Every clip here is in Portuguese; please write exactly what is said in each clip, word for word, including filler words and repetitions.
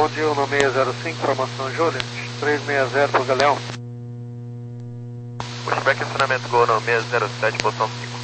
Bom dia, no seis zero cinco, formação Juliet, três seis zero pro Galeão. Pushback acionamento Gol no seis zero sete, posição cinco.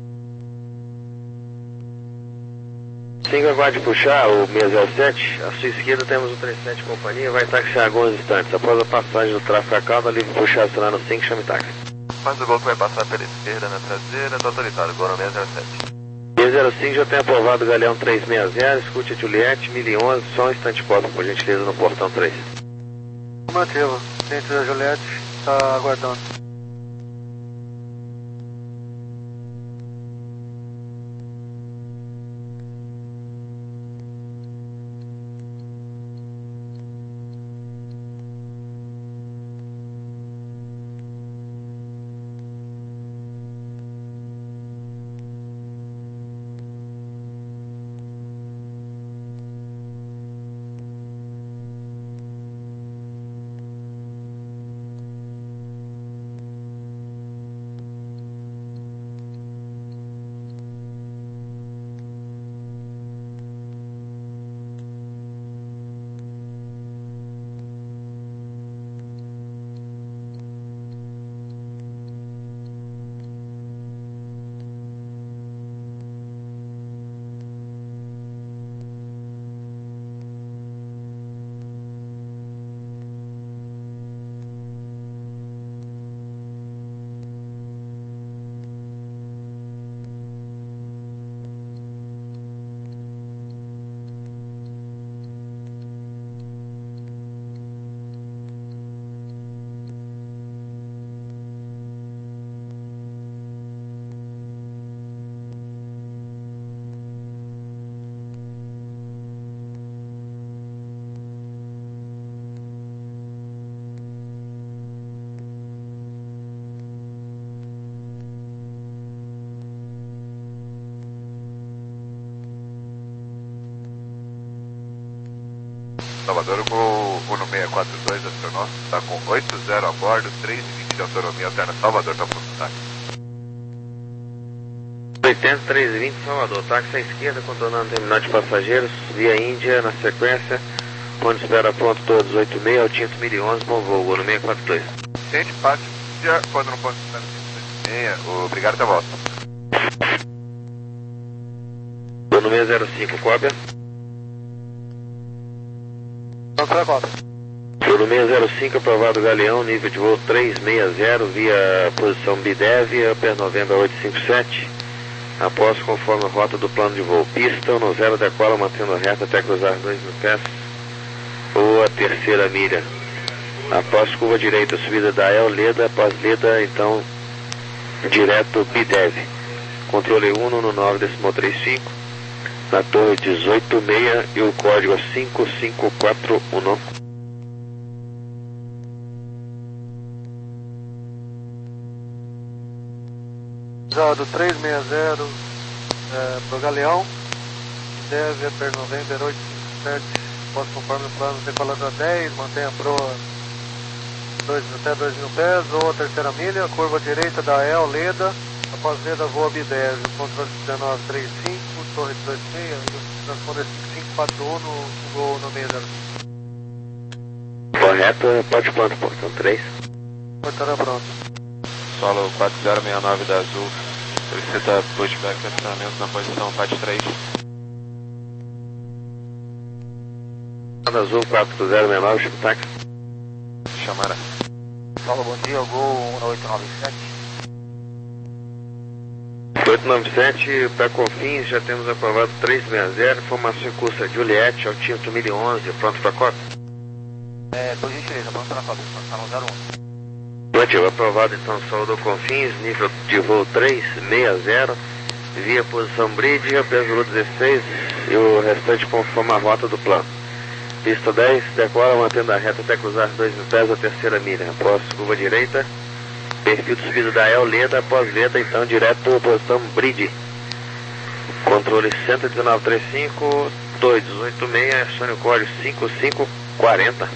cinco aguarde puxar o seis zero sete, à sua esquerda temos o trinta e sete companhia, vai taxiar alguns instantes. Após a passagem do tráfego a calma, livre puxar acionar no cinco, chame táxi. Faz o Gol que vai passar pela esquerda na traseira, tá autorizado, Gol no seis zero sete. seis zero cinco já tem aprovado o Galeão três seis zero, escute a Juliette, mil e onze, só um instante posto, por gentileza, no portão três. Afirmativo, cliente da Juliette está aguardando. Salvador, o Gol no seis quatro dois, astronauta, está com oito zero a bordo, três e vinte de autonomia alterna. Salvador, está pronto, táxi. oitenta, três e vinte, Salvador, táxi à esquerda, contornando o terminal de passageiros, via Índia, na sequência, onde espera pronto todos, oito seis, Altinto mil e onze, bom voo, Gol no seis quatro dois. Gente, passe, quando não pode estar no oito seis, obrigado, até volta. Gol no seis zero cinco, cópia. Não para a volta. Gol seis zero cinco, aprovado Galeão, nível de voo três seis zero, via posição Bidev, Upper November oito cinco sete. Após, conforme a rota do plano de voo, pista no zero decola, mantendo reta até cruzar dois mil pés, ou a terceira milha. Após curva direita, subida da El Leda, após Leda, então, direto Bidev. Controle um no nove decimal trinta e cinco, na torre dezoito seis e o código cinco cinco quatro um. Usado três seis zero é, pro Galeão, deve per November oito cinco sete, posso conforme o plano decolando a dez, mantenha a proa dois, até dois mil pés, ou a terceira milha, curva direita da El Leda, após Leda voa Bidev, controle dezenove trinta e cinco, torre dezoito seis, e transponder cinco cinco quatro um no, no Gol no seis zero cinco. Correto, pode pronto, portão três. Portará pronto. Solo quatro zero seis nove da Azul, solicita pushback acionamento na posição P A T três. Azul quatro zero seis nove, chama táxi. Chamará. Solo, bom dia, Gol oito nove sete. oito nove sete, para Confins, já temos aprovado três seis zero, formação em curso é Juliette, Altinto mil e onze, pronto para cópia? É, por gentileza, pronto para cópia, está no zero um. Positivo, aprovado então, Salvador Confins, nível de voo três seis zero, via posição Bridge, Peso dezesseis e o restante conforme a rota do plano. Pista dez, decola mantendo a reta até cruzar dois mil pés a terceira milha. Após curva direita, perfil de subida da El Leda, após Leda, então direto posição Bridge. Controle cento e dezenove trinta e cinco, torre dezoito seis, acione o código cinco cinco quatro zero.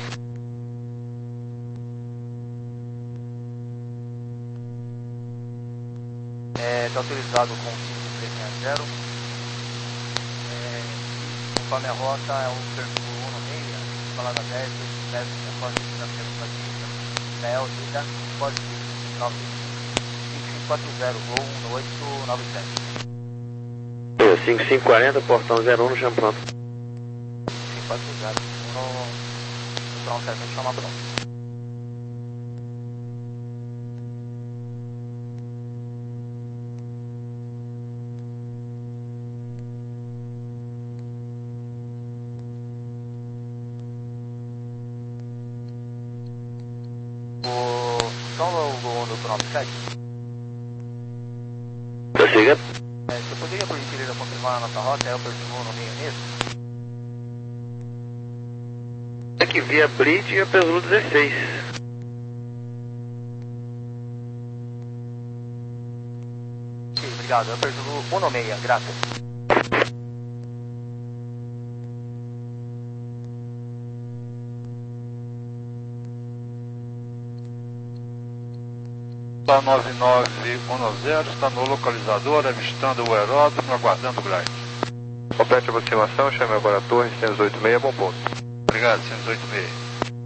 Está autorizado com três seis zero. É, conforme a rota é o perfil um no meio, decolada dez, oito sete, após o licenciamento da pista, Mel, Ida, positivo, nove cinco quatro zero, voo um oito nove sete. cinco cinco quarenta, portão zero um no chão pronto. cinco quatro zero, no, no pronto, certamente chama pronto. Prossiga. É, você poderia, por gentileza, confirmar a nossa rota? É o Perdigão no meio nisso? É que via Bridge e a Peslu dezesseis. Sim, obrigado. É o Perdigão um no meio, graças. Está nove nove um zero, está no localizador, avistando o aeródromo, aguardando o glide. Complete a aproximação, chame agora a torre, cento e oito e seis, bom ponto. Obrigado, cento e oito e seis.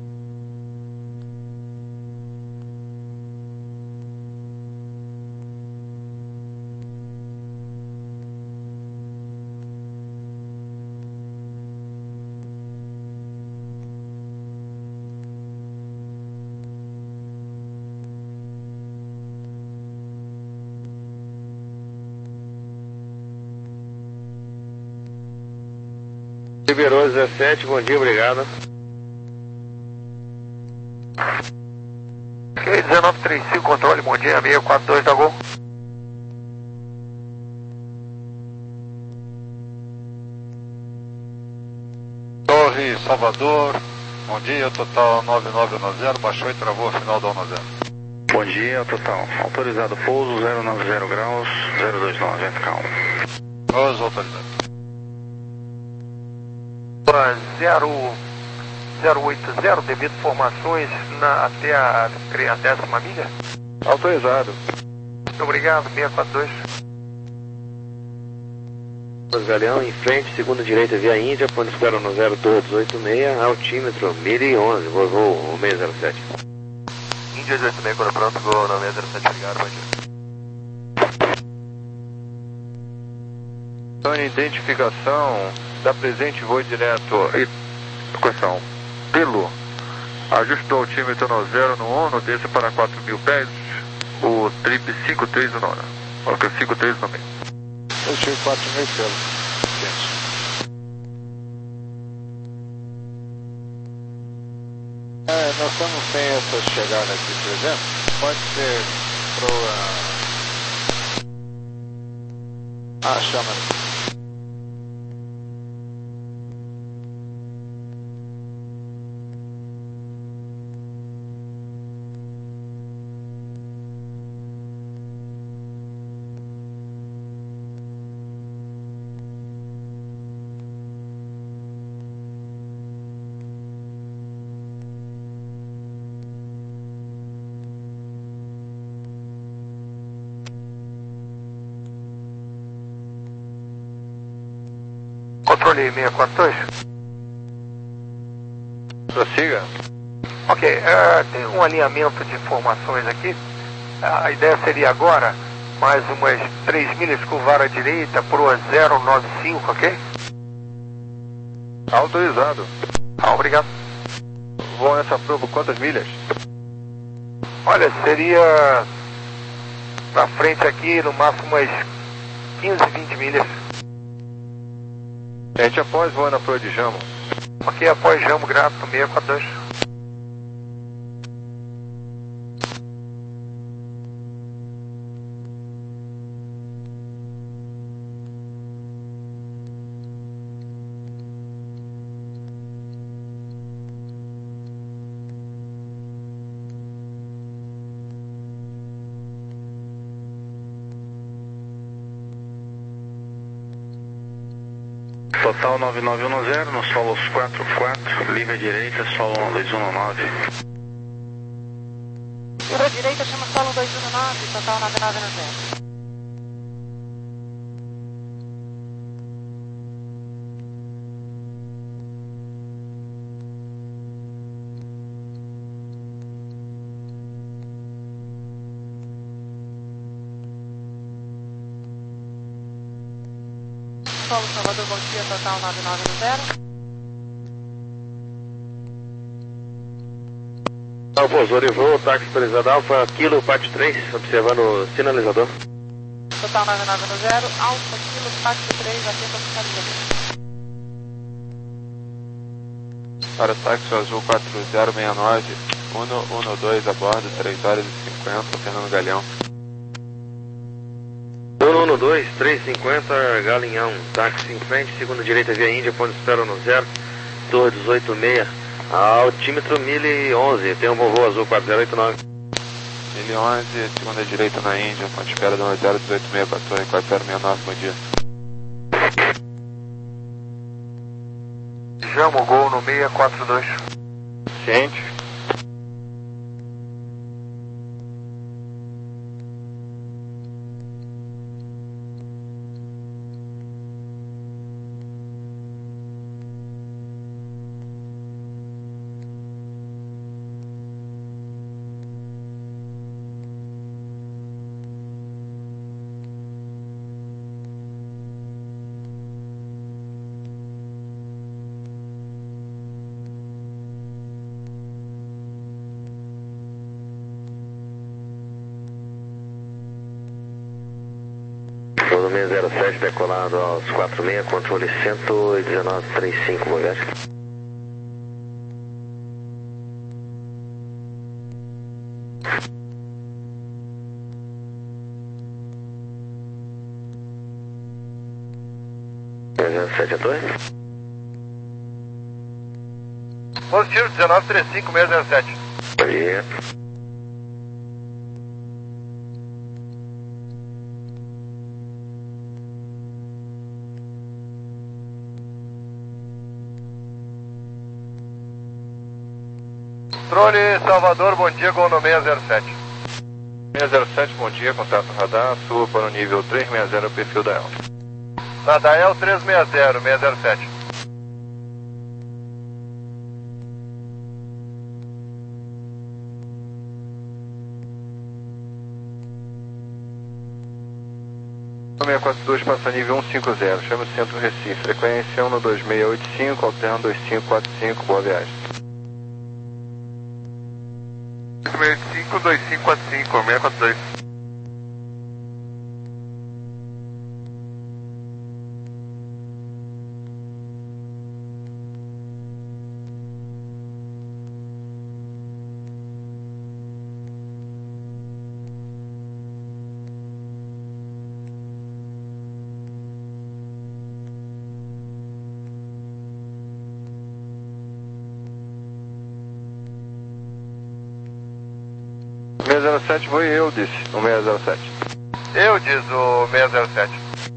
Liberou dezessete, bom dia, obrigado. Ok, dezenove trinta e cinco, controle, bom dia, seis quatro dois da Gol. Torre Salvador, bom dia, total nove nove um zero, baixou e travou a final da um zero. Bom dia, total, autorizado pouso zero nove zero graus, zero dois nove, vento calmo. Os autorizados. zero oito zero, devido informações na, até a, a décima milha. Autorizado. Muito obrigado, seis quatro dois. Galeão, em frente, segunda direita via Índia, ponto espera no zero dois oito seis, altímetro mil e onze, voo seis zero sete. Índia oito seis, quando pronto, voo no seis zero sete, obrigado, bom dia. Então, identificação da presente voo direto e questão pelo ajustou o altímetro no zero no um, no desce para quatro mil pés, o trip cinco três no nona, coloca cinco três no meio. Eu tive quatro mil pelo. É, nós estamos sem essas chegadas aqui, por exemplo. Pode ser pro... Uh... Ah, chama. Controle seis quatro dois. Prossiga. Ok, uh, tem um alinhamento de informações aqui. A ideia seria agora mais umas três milhas curvar à direita para o zero nove cinco, ok? Autorizado. Ah, obrigado. Vou nessa prova quantas milhas? Olha, seria pra frente aqui no máximo umas quinze, vinte milhas. A gente após voando a proa de Jamo. Ok, após Jamo, grato, seis quatro dois. Total nove nove um zero, no solos quatro quatro, livre à direita, solo dois um nove. Livre à direita, chama solo dois um nove, total nove nove um zero. Solo Salvador, bom dia, total nove nove zero. Alfonso, Orivô, táxi autorizado Alfa, Kilo, Pátio três, observando o sinalizador. Total nove nove zero, Alfa, Kilo, Pátio três, atento ao sinalizador. Para táxi azul quatro zero seis nove, Uno, Uno dois a bordo, três horas e cinquenta, Fernando Galeão. Uno, Uno dois, três cinquenta, Galinhão, táxi em frente, segunda direita via Índia, ponto de espera no zero, torre dezoito seis, altímetro mil e onze, tem um voo azul quatro zero oito nove. mil e onze, segunda direita na Índia, ponto de espera no zero dezoito seis para a torre quatro zero seis nove, bom dia. Chamo o Gol no seis quatro dois. Ciente. Todo seis zero sete decolado aos quatro seis, controle cento e dezenove trinta e cinco, boa viagem. seis zero sete a torre. Positivo, dezenove trinta e cinco, seis zero sete. Bom dia. Controle Salvador, bom dia, Gol no seis zero sete. seis zero sete, bom dia, contato radar, suba para o nível três seis zero, perfil da El. Nadael três seis zero, seis zero sete. seis quatro dois, passa nível cento e cinquenta, chama o centro Recife, frequência um no dois seis oito cinco, alterna dois cinco quatro cinco, boa viagem. seis oito cinco, dois cinco quatro cinco, seis quatro dois. seis zero sete, foi eu, disse, o seis zero sete. Eu, diz o seis zero sete.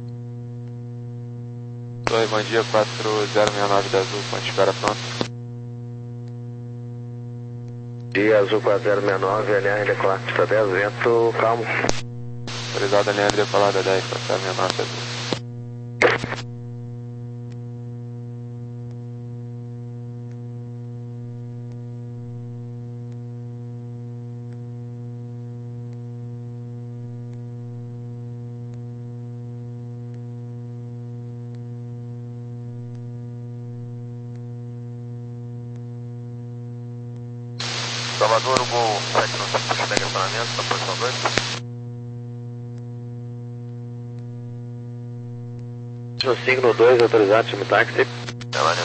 Torre, bom dia, quatro zero seis nove da Azul, ponte de espera pronto. Dia Azul quatro zero seis nove, L R decolado, pista dez, vento calmo. Autorizado a linha decolada dez, quatro zero seis nove da Azul. Salvador, o Gol sete no centro de negacionamento, na posição dois. No signo dois, autorizado, chama o táxi. É lá, né?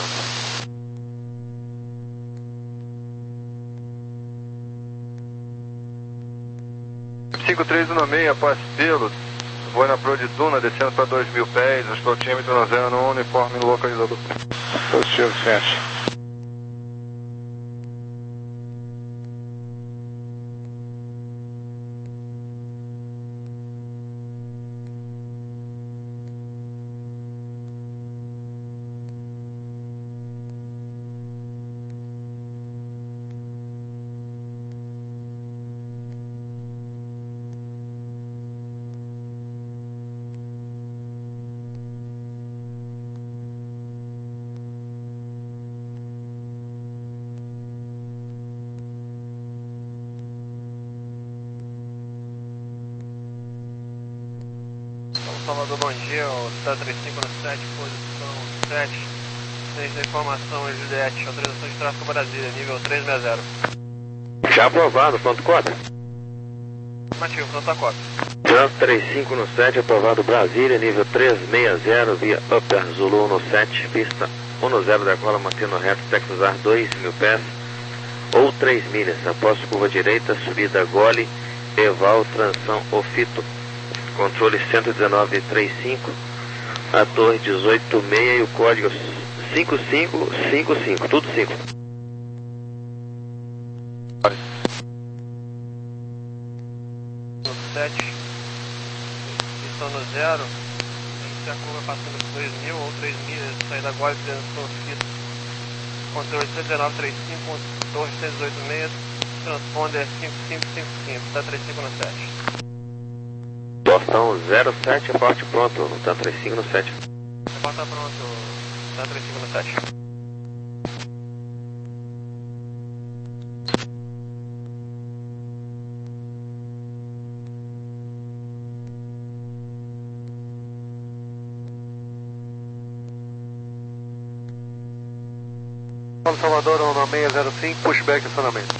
cinco três um seis, após pelo, vou na Pro de Duna, descendo para dois mil pés, osciltímetro no zero no uniforme no localizador. Positivo, fecha. Salvador, bom dia, o T trinta e cinco no sete, posição sete, desde a informação Juliette, autorização de tráfego Brasília, nível trezentos e sessenta. Já aprovado, pronto cota. Afirmativo, pronto a cota. Trans trinta e cinco no sete, aprovado Brasília, nível trezentos e sessenta, via Upper Zulu no sete, pista dez decola, mantendo reto, Texas Ar dois mil pés, ou três milhas, após curva direita, subida Gole, Eval, transição Ofito, controle cento e dezenove trinta e cinco, a torre dezoito sessenta e o código cinco cinco cinco cinco, tudo cinco. sete, pistão no zero, a curva passando por dois mil ou três milhas, saída agora, transição Ofito, controle cento e dezenove trinta e cinco, torre cento e dezoito sessenta e seis, transponder cinco cinco cinco cinco, T trinta e cinco no sete. Torção zero sete, aporte pronto, no T trinta e cinco no sete. Reporta pronto, T trinta e cinco no sete. Salvador, no seis zero cinco, pushback acionamento.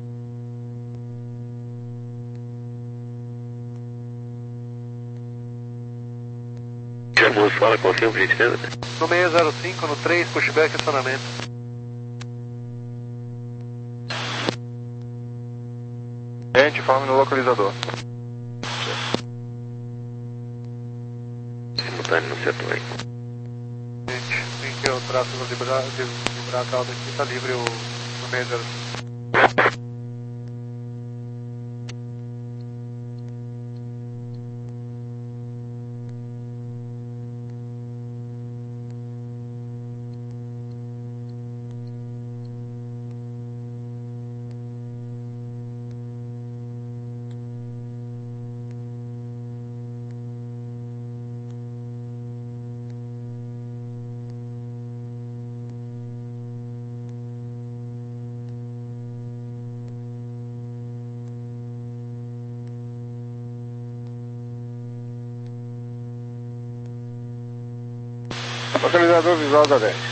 Chamou, fala, confirma, por gentileza. No seis zero cinco, no três, pushback acionamento. Gente, informe no localizador. Simultâneo no setor aí. Gente, tem que eu traço no librar a cauda aqui, está livre o no seis zero cinco. Localizador visual da dez.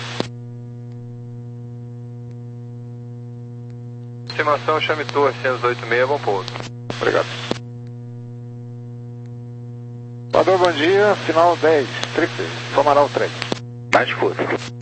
Estimação, chame torre cento e dezoito sessenta e seis, bom pouso. Obrigado. Salvador, bom dia, final dez, Tripes, Somaral três. Mais curto.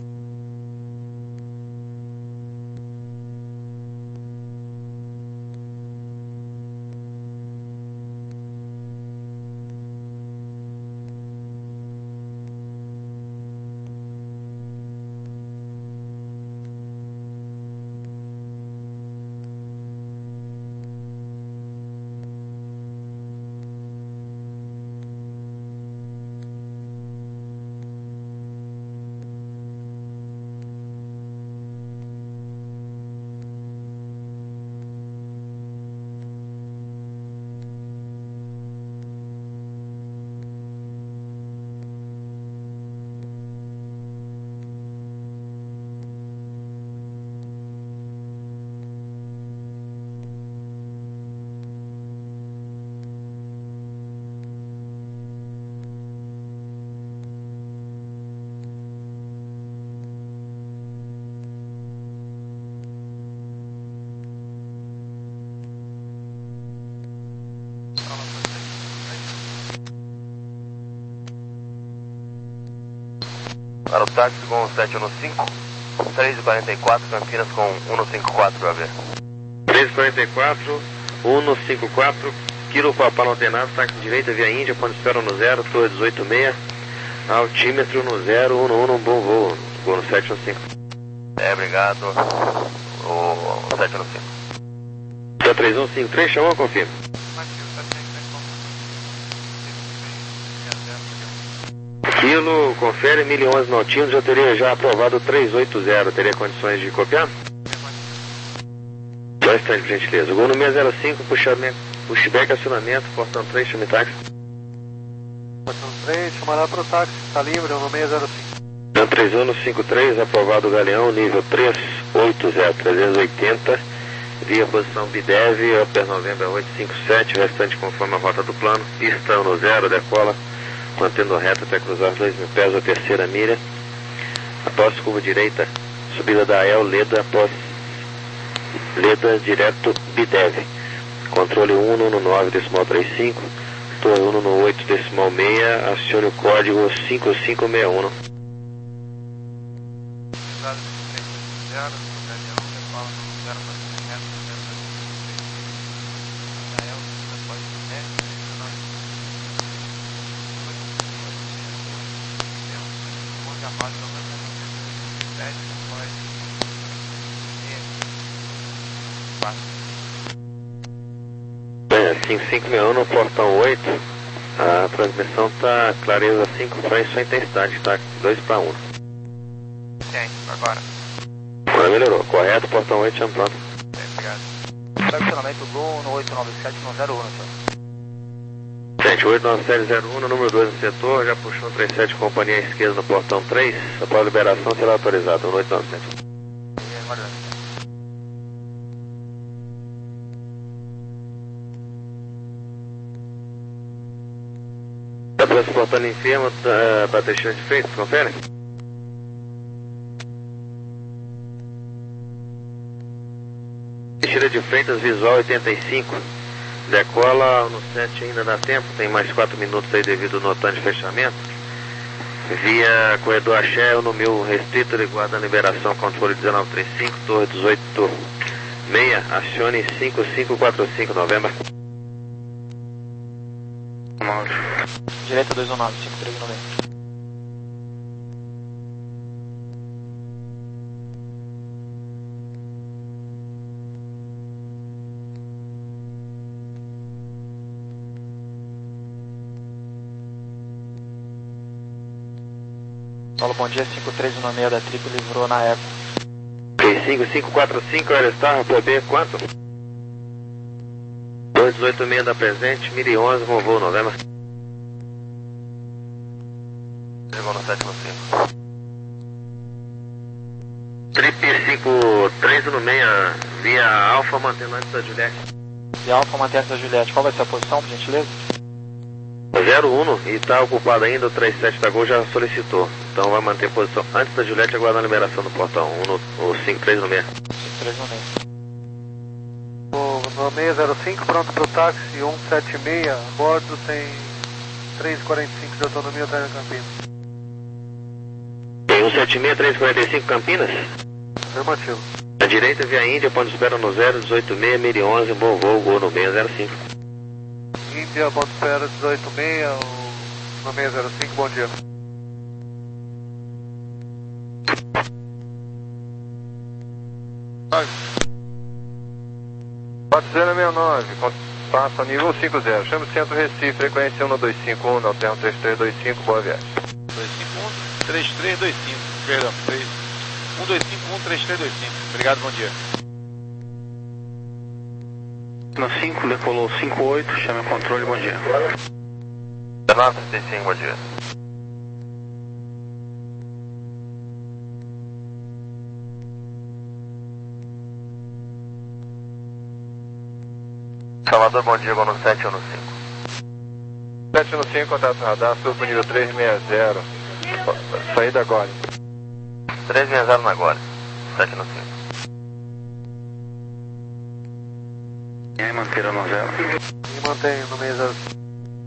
Para o táxi com sete um cinco, três e quarenta e quatro, Campinas com um cinco quatro, A V. três e quarenta e quatro, um cinco quatro, Kilo Papal Ordenado, táxi direita via Índia, ponto espera no zero, torre dezoito sessenta e seis, altímetro no zero, um um, bom voo, voo no sete um cinco. É, obrigado, o sete um cinco. Tá três um cinco três, chamou, confirma. Kilo, confere, mil e onze Nautilus, já teria já aprovado três oito zero, teria condições de copiar? Dois instantes, por gentileza. Gol no seis zero cinco, puxamento, pushback, acionamento, portão três, chame táxi. Portão três, chamará para o táxi, está livre, no seis zero cinco. Dan três um cinco três, aprovado Galeão, nível três oito zero, trezentos e oitenta, via posição Bidev, Upper November oito cinco sete, restante conforme a rota do plano, pista no zero, decola. mantendo reto até cruzar os dois mil pés, a terceira milha. Após curva direita, subida da El, Leda, após Leda, direto Bidev. Controle um no nove, decimal trinta e cinco, torre um no oito, decimal seis, acione o código cinco cinco seis um. cinco cinco seis um no portão oito, a transmissão está clareza cinco para sua intensidade, está dois para um. Sim, agora. Agora melhorou, correto, portão oito, chama pronto. Sim, obrigado. Estacionamento Gol no oito nove sete no zero um, senhor. Gente, oito nove sete zero um, número dois no setor, já puxou um trinta e sete, companhia à esquerda no portão três, após a liberação será autorizado, no oito nove sete. Está transportando enfermo uh, para Teixeira de Freitas, confere? Teixeira de Freitas, visual oitenta e cinco. Decola no sete, ainda dá tempo, tem mais quatro minutos aí devido ao notante de fechamento. Via corredor Axé, no mil restrito, guardando liberação, controle dezenove trinta e cinco, torre dezoito seis, acione cinco cinco quatro cinco, novembro. Direita dois um nove, cinco três nove. Paulo, bom dia, cinco três um seis da Triple livrou na Eco. cinco cinco quatro cinco, Aerostar, P B, quanto? dois dezoito seis da presente, mil e onze, com voo, novembro. Chegou no sete no cinco. Trip cinco três no seis, via Alfa, mantendo antes da Juliette. Via Alfa, mantendo antes da Juliette. Qual vai ser a posição, por gentileza? zero um, e está ocupado ainda, o trinta e sete da Gol já solicitou. Então vai manter posição antes da Juliette, aguardando a liberação do portão um no, o cinco três no seis. cinco três no seis. No seis zero cinco, pronto para o táxi, cento e setenta e seis, a bordo tem três quarenta e cinco de autonomia até na Campinas. Tem cento e setenta e seis, três quarenta e cinco Campinas? Afirmativo. À direita, via Índia, ponto de espera no zero dezoito seis, mil e onze, bom voo, Gol no seis zero cinco. Índia, ponto de espera dezoito seis, no seis zero cinco, bom dia. quatro zero seis nove, passa nível cinco zero, chama o centro Recife, frequência um no dois cinco um, não tem um três três dois cinco, boa viagem. dois cinco um, três três dois cinco, perdão, um dois cinco um, três três dois cinco, obrigado, bom dia. No cinco, decolou cinco oito, chame o controle, bom dia. dezenove trinta e cinco, bom dia. Salvador, bom dia, vou no sete ou no cinco? sete no cinco, contato radar, sul pro nível três seis zero, saída agora. três seis zero na Gole, sete no cinco. E aí, manteira no zero. E mantém no seis zero cinco.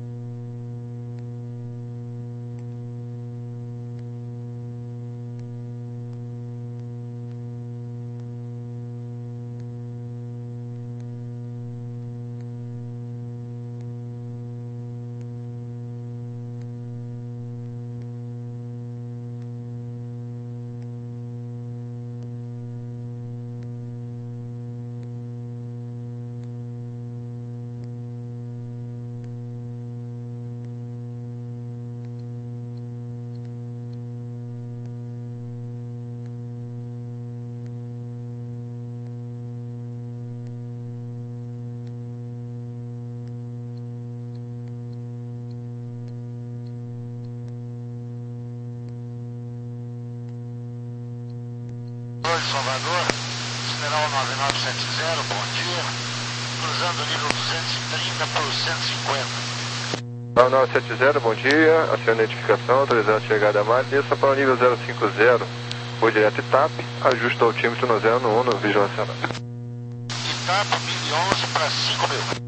Salvador, general nove nove sete zero, bom dia, cruzando o nível duzentos e trinta para o cento e cinquenta. nove nove sete zero, bom dia, a sua identificação, autorizado a chegada a mar, desça para o nível zero cinco zero, vou direto I T A P, ajusta o altímetro no zero no um, no vigilância. I T A P mil e onze para cinco mil.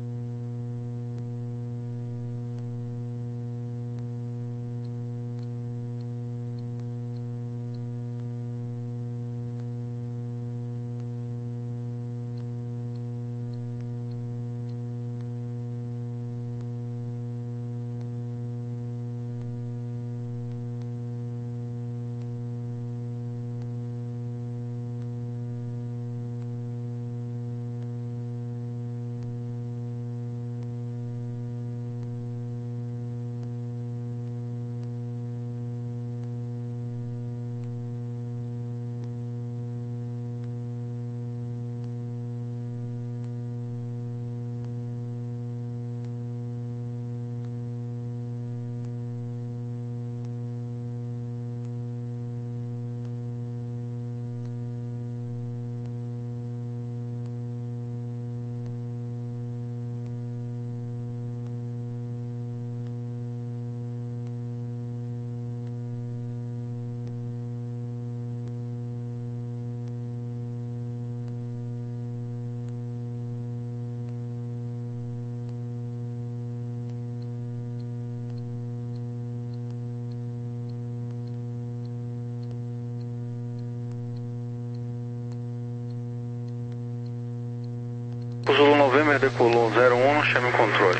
Zulu November decolou zero um, chame o controle.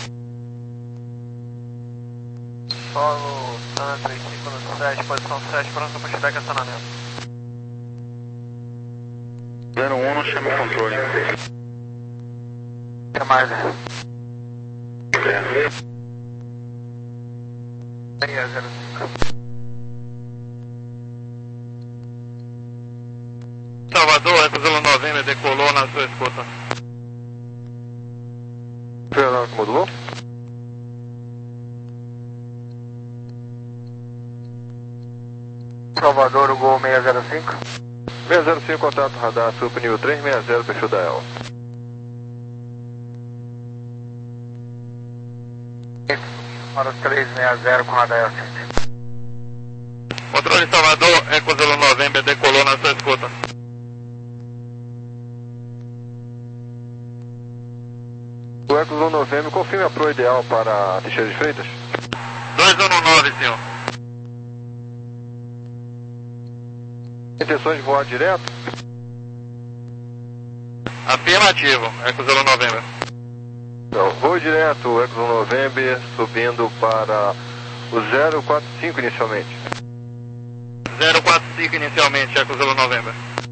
Solo Sana três cinco no sete, posição sete, pronto para chegar acionamento. zero um, chame o controle. É mais, né? É, zero cinco. Salvador, Eco Zulu November decolou na sua escuta. Fernando, que modulou? Salvador, o Gol seis zero cinco. seis zero cinco, contato radar, sup nível três seis zero, perfil da E L. Para os três seis zero com radar. Controle Salvador, Eco Zulu November decolou na sua escuta. O Eco Zulu November, confirme a proa ideal para a Teixeira de Freitas? dois um nove, senhor. Intenções de voar direto? Afirmativo, Eco Zulu November. Então, voo direto, Eco Zulu November, subindo para o zero quatro cinco inicialmente. zero quatro cinco inicialmente, Eco Zulu November.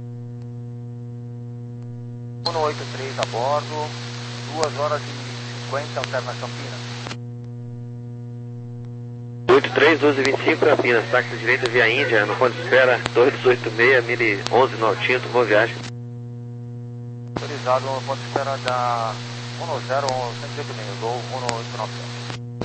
um oito três a bordo, duas horas e cinquenta, alterna Campinas. oito três, doze vinte e cinco, Campinas, táxi direita via Índia, no ponto de espera, dois oito seis, mil e onze no Altinto, boa viagem. Autorizado no ponto de espera da um zero um cento e oito meio, Gol um oito nove sete.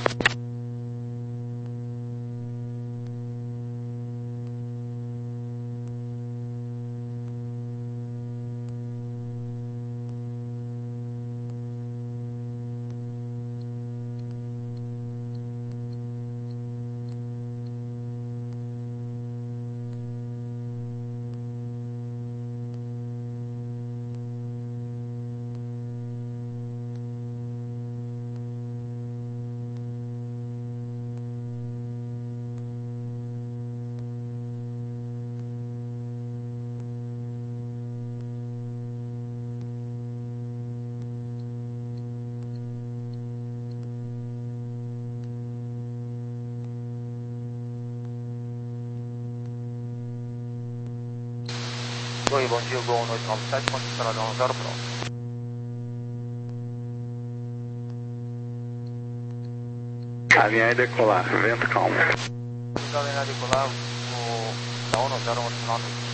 Oi, bom dia, Gol um oito nove sete, ponto de espera da um zero pronto. Alinhar e decolar, vento calmo. Alinhar e decolar, o da um zero um nove.